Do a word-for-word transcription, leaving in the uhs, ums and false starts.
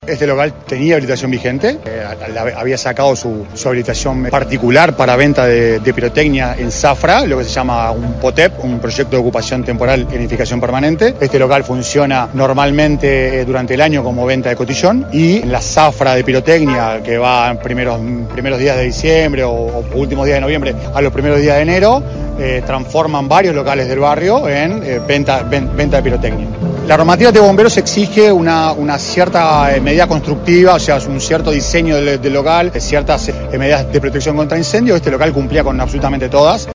Este local tenía habilitación vigente, eh, había sacado su, su habilitación particular para venta de, de pirotecnia en Zafra, lo que se llama un P O T E P, un proyecto de ocupación temporal en edificación permanente. Este local funciona normalmente eh, durante el año como venta de cotillón, y en la Zafra de pirotecnia, que va en primeros, primeros días de diciembre o, o últimos días de noviembre a los primeros días de enero, eh, transforman varios locales del barrio en eh, venta, ven, venta de pirotecnia. La normativa de bomberos exige una, una cierta eh, medida constructiva, o sea, un cierto diseño del, del local, ciertas eh, medidas de protección contra incendios. Este local cumplía con absolutamente todas.